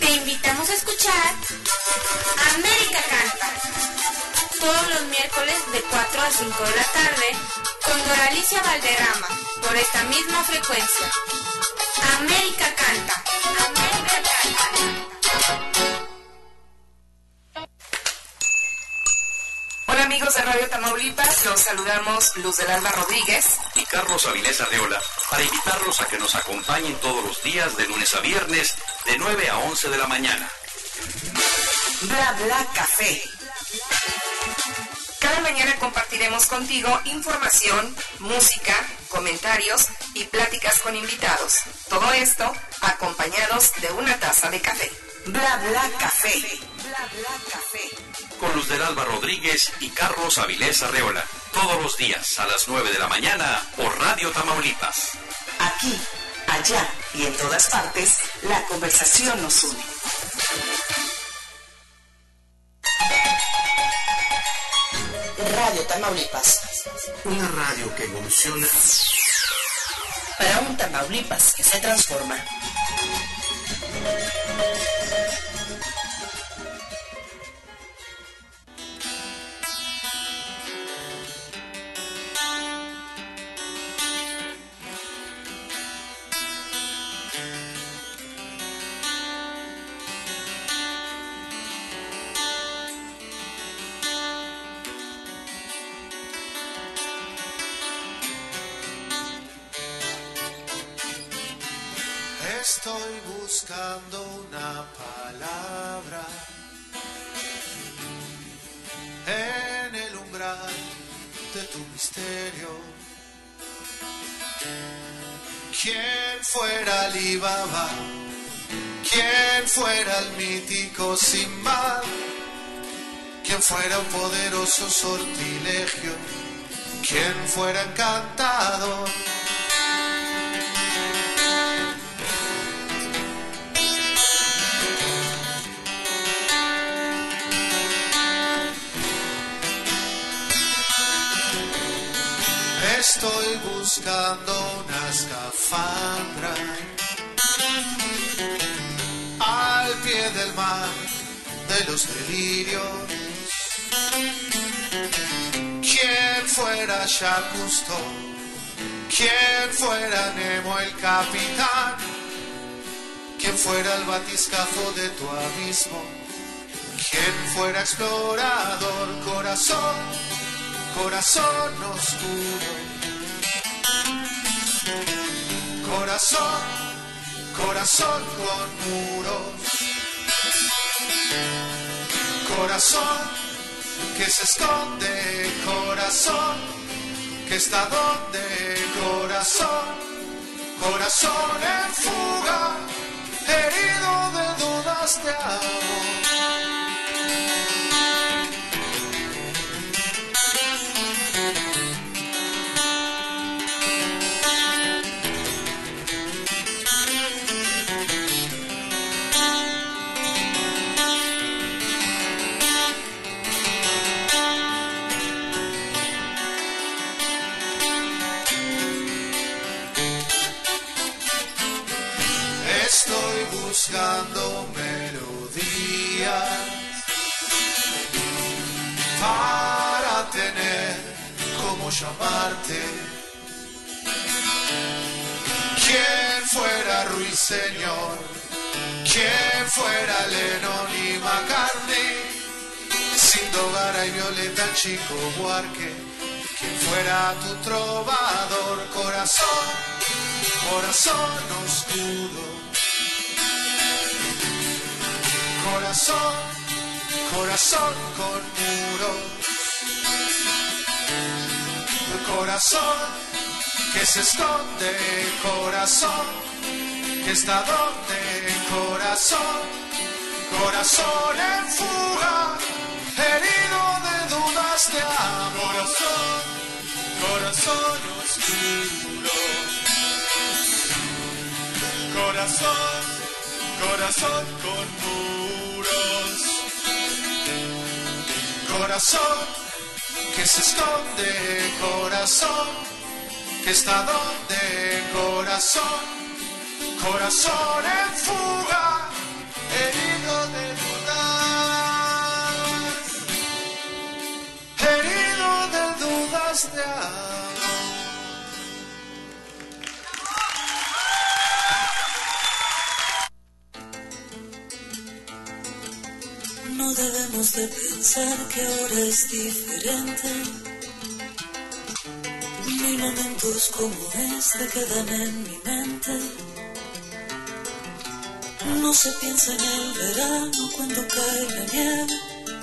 Te invitamos a escuchar América Canta, todos los miércoles de 4 a 5 de la tarde, con Doralicia Valderrama, por esta misma frecuencia. América Canta. América Canta. Hola amigos de Radio Tamaulipas, los saludamos Luz del Alba Rodríguez y Carlos Avilés Arreola para invitarlos a que nos acompañen todos los días de lunes a viernes de 9 a 11 de la mañana. Bla Bla Café. Cada mañana compartiremos contigo información, música, comentarios y pláticas con invitados. Todo esto acompañados de una taza de café. Bla Bla Café. Bla Bla Café. Con Luz del Alba Rodríguez y Carlos Avilés Arreola. Todos los días a las 9 de la mañana por Radio Tamaulipas. Aquí, allá y en todas partes, la conversación nos une. Radio Tamaulipas. Una radio que evoluciona para un Tamaulipas que se transforma. Estoy buscando una palabra en el umbral de tu misterio. ¿Quién fuera Alibaba? ¿Quién fuera el mítico Sinbad? ¿Quién fuera un poderoso sortilegio? ¿Quién fuera encantador? Estoy buscando una escafandra al pie del mar de los delirios. ¿Quién fuera Jacques Cousteau? ¿Quién fuera Nemo el capitán? ¿Quién fuera el batiscafo de tu abismo? ¿Quién fuera explorador? Corazón, corazón oscuro. Corazón, corazón con muros. Corazón que se esconde. Corazón que está donde. Corazón, corazón en fuga, herido de dudas de amor. Estoy buscando melodías para tener cómo llamarte. ¿Quién fuera Ruiseñor? ¿Quién fuera Lennon y McCartney? Sindogara y Violeta, Chico Buarque. ¿Quién fuera tu trovador? Corazón, corazón oscuro. Corazón, corazón con muros. Corazón que se esconde. Corazón que está donde. Corazón, corazón en fuga, herido de dudas de amor. Corazón, corazón oscuro. Corazón, corazón con muros. Corazón que se esconde. Corazón que está donde. Corazón, corazón en fuga, llenos de amor. No debemos de pensar que ahora es diferente. Mil momentos como este quedan en mi mente. No se piensa en el verano cuando cae la nieve.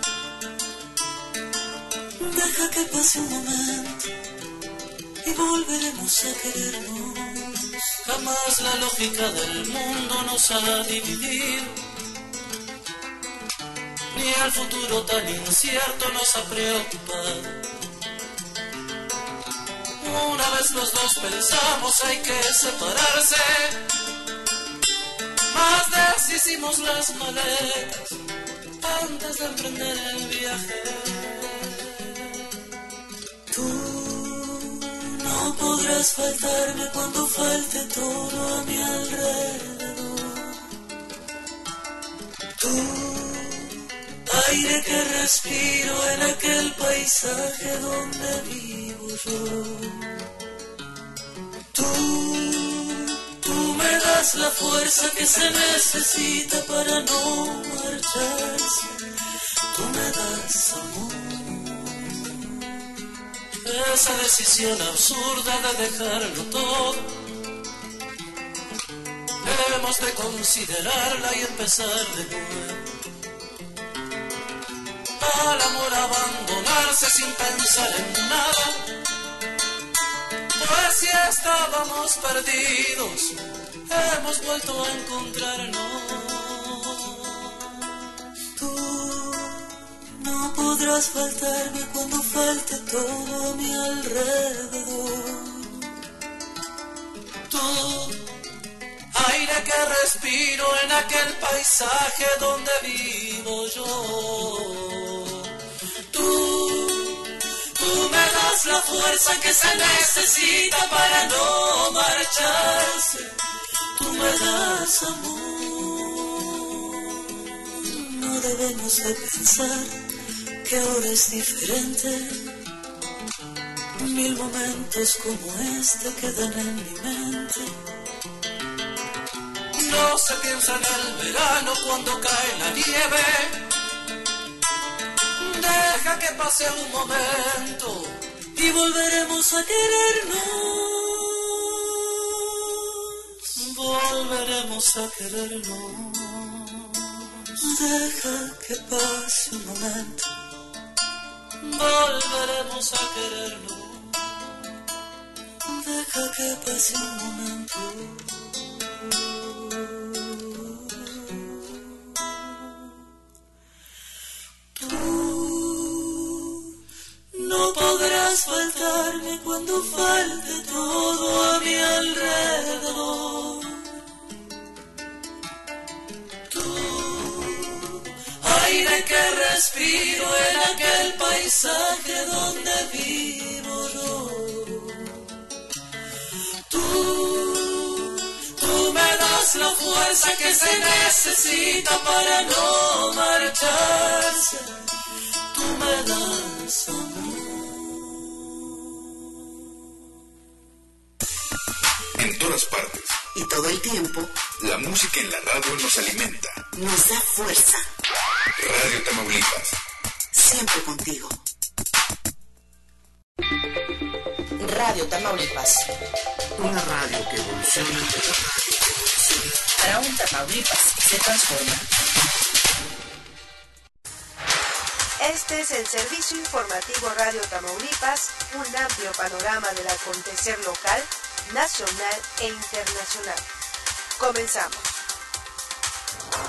Deja que pase un momento y volveremos a querernos. Jamás la lógica del mundo nos ha dividido, ni el futuro tan incierto nos ha preocupado. Una vez los dos pensamos hay que separarse, más deshicimos las maletas antes de emprender el viaje. Tú no podrás faltarme cuando falte todo a mi alrededor. Tú, aire que respiro en aquel paisaje donde vivo yo. Tú me das la fuerza que se necesita para no marcharse. Tú me das amor. Esa decisión absurda de dejarlo todo, debemos de considerarla y empezar de nuevo. Al amor abandonarse sin pensar en nada, pues si estábamos perdidos, hemos vuelto a encontrarnos. Tú no podrás faltarme cuando falte todo a mi alrededor. Tú, aire que respiro en aquel paisaje donde vivo yo. Tú me das la fuerza que se necesita para no marcharse. Tú me das amor. No debemos de pensar que ahora es diferente. Mil momentos como este quedan en mi mente. No se piensa en el verano cuando cae la nieve. Deja que pase un momento y volveremos a querernos. Volveremos a querernos. Deja que pase un momento. Volveremos a querernos. Deja que pase un momento. No podrás faltarme cuando falte todo a mi alrededor. Tú, aire que respiro en aquel paisaje donde vivo yo. Tú me das la fuerza que se necesita para no marcharse. Tú me das amor. En todas partes y todo el tiempo, la música en la radio nos alimenta, nos da fuerza. Radio Tamaulipas, siempre contigo. Radio Tamaulipas, una radio que evoluciona para un Tamaulipas que se transforma. Este es el servicio informativo Radio Tamaulipas, un amplio panorama del acontecer local, nacional e internacional. Comenzamos.